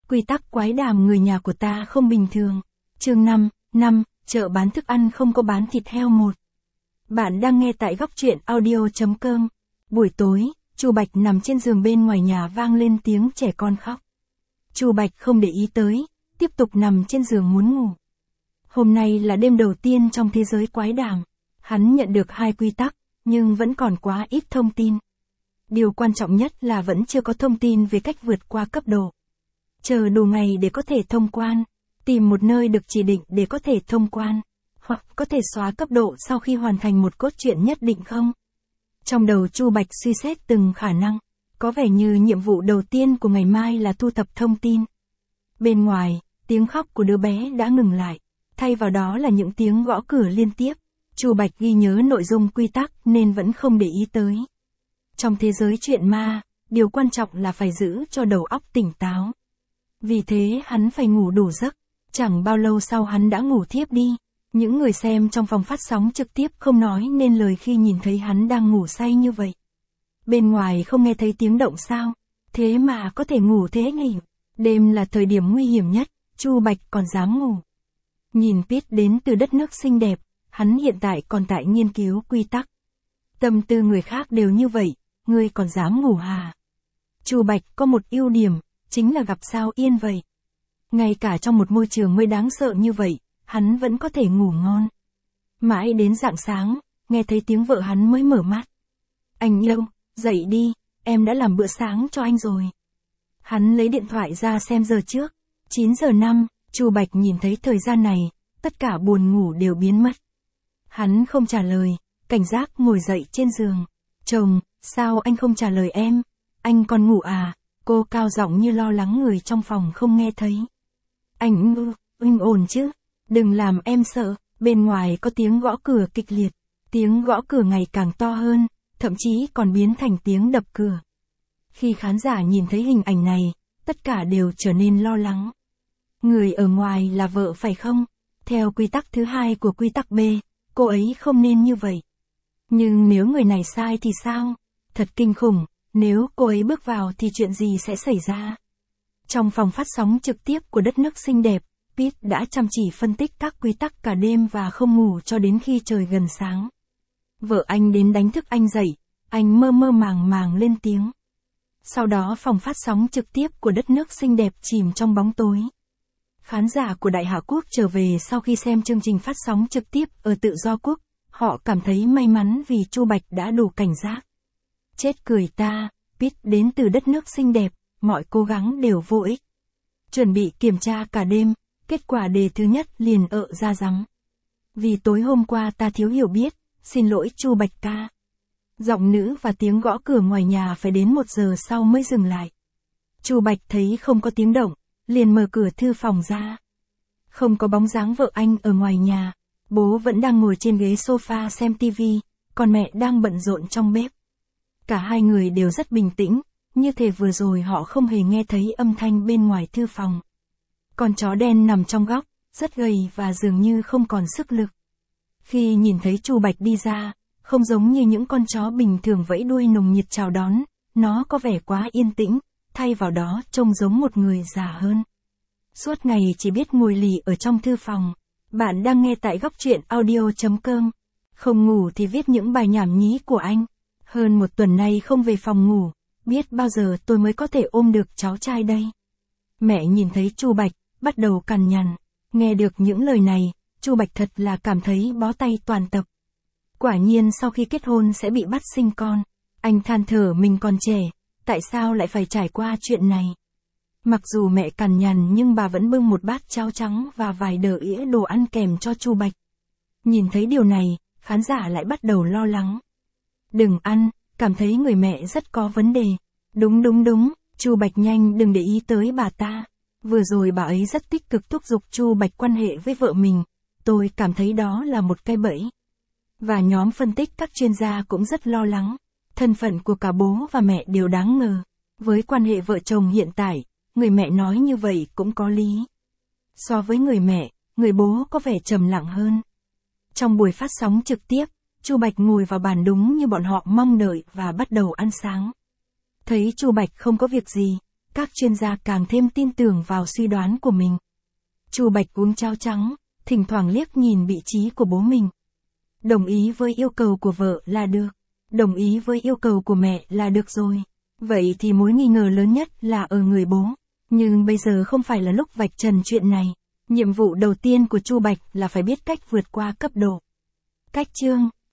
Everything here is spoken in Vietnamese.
Quy tắc quái đàm người nhà của ta không bình thường. Chương 5, chợ bán thức ăn không có bán thịt heo một. Bạn đang nghe tại góc truyện audio.com. Buổi tối, Chu Bạch nằm trên giường bên ngoài nhà vang lên tiếng trẻ con khóc. Chu Bạch không để ý tới, tiếp tục nằm trên giường muốn ngủ. Hôm nay là đêm đầu tiên trong thế giới quái đàm. Hắn nhận được 2 quy tắc, nhưng vẫn còn quá ít thông tin. Điều quan trọng nhất là vẫn chưa có thông tin về cách vượt qua cấp độ. Chờ đủ ngày để có thể thông quan, tìm một nơi được chỉ định để có thể thông quan, hoặc có thể xóa cấp độ sau khi hoàn thành một cốt truyện nhất định không? Trong đầu Chu Bạch suy xét từng khả năng, có vẻ như nhiệm vụ đầu tiên của ngày mai là thu thập thông tin. Bên ngoài, tiếng khóc của đứa bé đã ngừng lại, thay vào đó là những tiếng gõ cửa liên tiếp. Chu Bạch ghi nhớ nội dung quy tắc nên vẫn không để ý tới. Trong thế giới truyện ma, điều quan trọng là phải giữ cho đầu óc tỉnh táo. Vì thế hắn phải ngủ đủ giấc, chẳng bao lâu sau hắn đã ngủ thiếp đi. Những người xem trong phòng phát sóng trực tiếp không nói nên lời khi nhìn thấy hắn đang ngủ say như vậy. Bên ngoài không nghe thấy tiếng động sao, thế mà có thể ngủ thế nhỉ? Đêm là thời điểm nguy hiểm nhất, Chu Bạch còn dám ngủ. Nhìn Pete đến từ đất nước xinh đẹp, hắn hiện tại còn tại nghiên cứu quy tắc. Tâm tư người khác đều như vậy, ngươi còn dám ngủ hả? Chu Bạch có một ưu điểm, chính là gặp sao yên vậy. Ngay cả trong một môi trường mới đáng sợ như vậy, hắn vẫn có thể ngủ ngon. Mãi đến rạng sáng, nghe thấy tiếng vợ hắn mới mở mắt. Anh yêu, dậy đi, em đã làm bữa sáng cho anh rồi. Hắn lấy điện thoại ra xem giờ trước, 9 giờ 5, Chu Bạch nhìn thấy thời gian này, tất cả buồn ngủ đều biến mất. Hắn không trả lời, cảnh giác ngồi dậy trên giường. Chồng, sao anh không trả lời em? Anh còn ngủ à? Cô cao giọng như lo lắng người trong phòng không nghe thấy. Anh ổn chứ? Đừng làm em sợ. Bên ngoài có tiếng gõ cửa kịch liệt. Tiếng gõ cửa ngày càng to hơn, thậm chí còn biến thành tiếng đập cửa. Khi khán giả nhìn thấy hình ảnh này, tất cả đều trở nên lo lắng. Người ở ngoài là vợ phải không? Theo quy tắc thứ 2 của quy tắc B, cô ấy không nên như vậy. Nhưng nếu người này sai thì sao? Thật kinh khủng, nếu cô ấy bước vào thì chuyện gì sẽ xảy ra? Trong phòng phát sóng trực tiếp của đất nước xinh đẹp, Pete đã chăm chỉ phân tích các quy tắc cả đêm và không ngủ cho đến khi trời gần sáng. Vợ anh đến đánh thức anh dậy, anh mơ mơ màng màng lên tiếng. Sau đó phòng phát sóng trực tiếp của đất nước xinh đẹp chìm trong bóng tối. Khán giả của Đại Hạ Quốc trở về sau khi xem chương trình phát sóng trực tiếp ở Tự Do Quốc, họ cảm thấy may mắn vì Chu Bạch đã đủ cảnh giác. Chết cười ta, Pete đến từ đất nước xinh đẹp, mọi cố gắng đều vô ích. Chuẩn bị kiểm tra cả đêm, kết quả đề thứ nhất liền ra rắm. Vì tối hôm qua ta thiếu hiểu biết, xin lỗi Chu Bạch ca. Giọng nữ và tiếng gõ cửa ngoài nhà phải đến 1 giờ sau mới dừng lại. Chu Bạch thấy không có tiếng động, liền mở cửa thư phòng ra. Không có bóng dáng vợ anh ở ngoài nhà, bố vẫn đang ngồi trên ghế sofa xem tivi, còn mẹ đang bận rộn trong bếp. Cả hai người đều rất bình tĩnh, như thể vừa rồi họ không hề nghe thấy âm thanh bên ngoài thư phòng. Con chó đen nằm trong góc, rất gầy và dường như không còn sức lực. Khi nhìn thấy Chu Bạch đi ra, không giống như những con chó bình thường vẫy đuôi nồng nhiệt chào đón, nó có vẻ quá yên tĩnh, thay vào đó trông giống một người già hơn. Suốt ngày chỉ biết ngồi lì ở trong thư phòng. Bạn đang nghe tại góc truyện audio.com. Không ngủ thì viết những bài nhảm nhí của anh. Hơn 1 tuần nay không về phòng ngủ, biết bao giờ tôi mới có thể ôm được cháu trai đây. Mẹ nhìn thấy Chu Bạch, bắt đầu cằn nhằn. Nghe được những lời này, Chu Bạch thật là cảm thấy bó tay toàn tập. Quả nhiên sau khi kết hôn sẽ bị bắt sinh con. Anh than thở mình còn trẻ, tại sao lại phải trải qua chuyện này. Mặc dù mẹ cằn nhằn nhưng bà vẫn bưng một bát cháo trắng và vài đĩa đồ ăn kèm cho Chu Bạch. Nhìn thấy điều này, khán giả lại bắt đầu lo lắng. Đừng ăn, cảm thấy người mẹ rất có vấn đề. Đúng, Chu Bạch nhanh đừng để ý tới bà ta. Vừa rồi bà ấy rất tích cực thúc giục Chu Bạch quan hệ với vợ mình. Tôi cảm thấy đó là một cái bẫy. Và nhóm phân tích các chuyên gia cũng rất lo lắng. Thân phận của cả bố và mẹ đều đáng ngờ. Với quan hệ vợ chồng hiện tại, người mẹ nói như vậy cũng có lý. So với người mẹ, người bố có vẻ trầm lặng hơn. Trong buổi phát sóng trực tiếp, Chu Bạch ngồi vào bàn đúng như bọn họ mong đợi và bắt đầu ăn sáng. Thấy Chu Bạch không có việc gì, các chuyên gia càng thêm tin tưởng vào suy đoán của mình. Chu Bạch uống cháo trắng, thỉnh thoảng liếc nhìn vị trí của bố mình. Đồng ý với yêu cầu của vợ là được. Đồng ý với yêu cầu của mẹ là được rồi. Vậy thì mối nghi ngờ lớn nhất là ở người bố. Nhưng bây giờ không phải là lúc vạch trần chuyện này. Nhiệm vụ đầu tiên của Chu Bạch là phải biết cách vượt qua cấp độ. Cách chương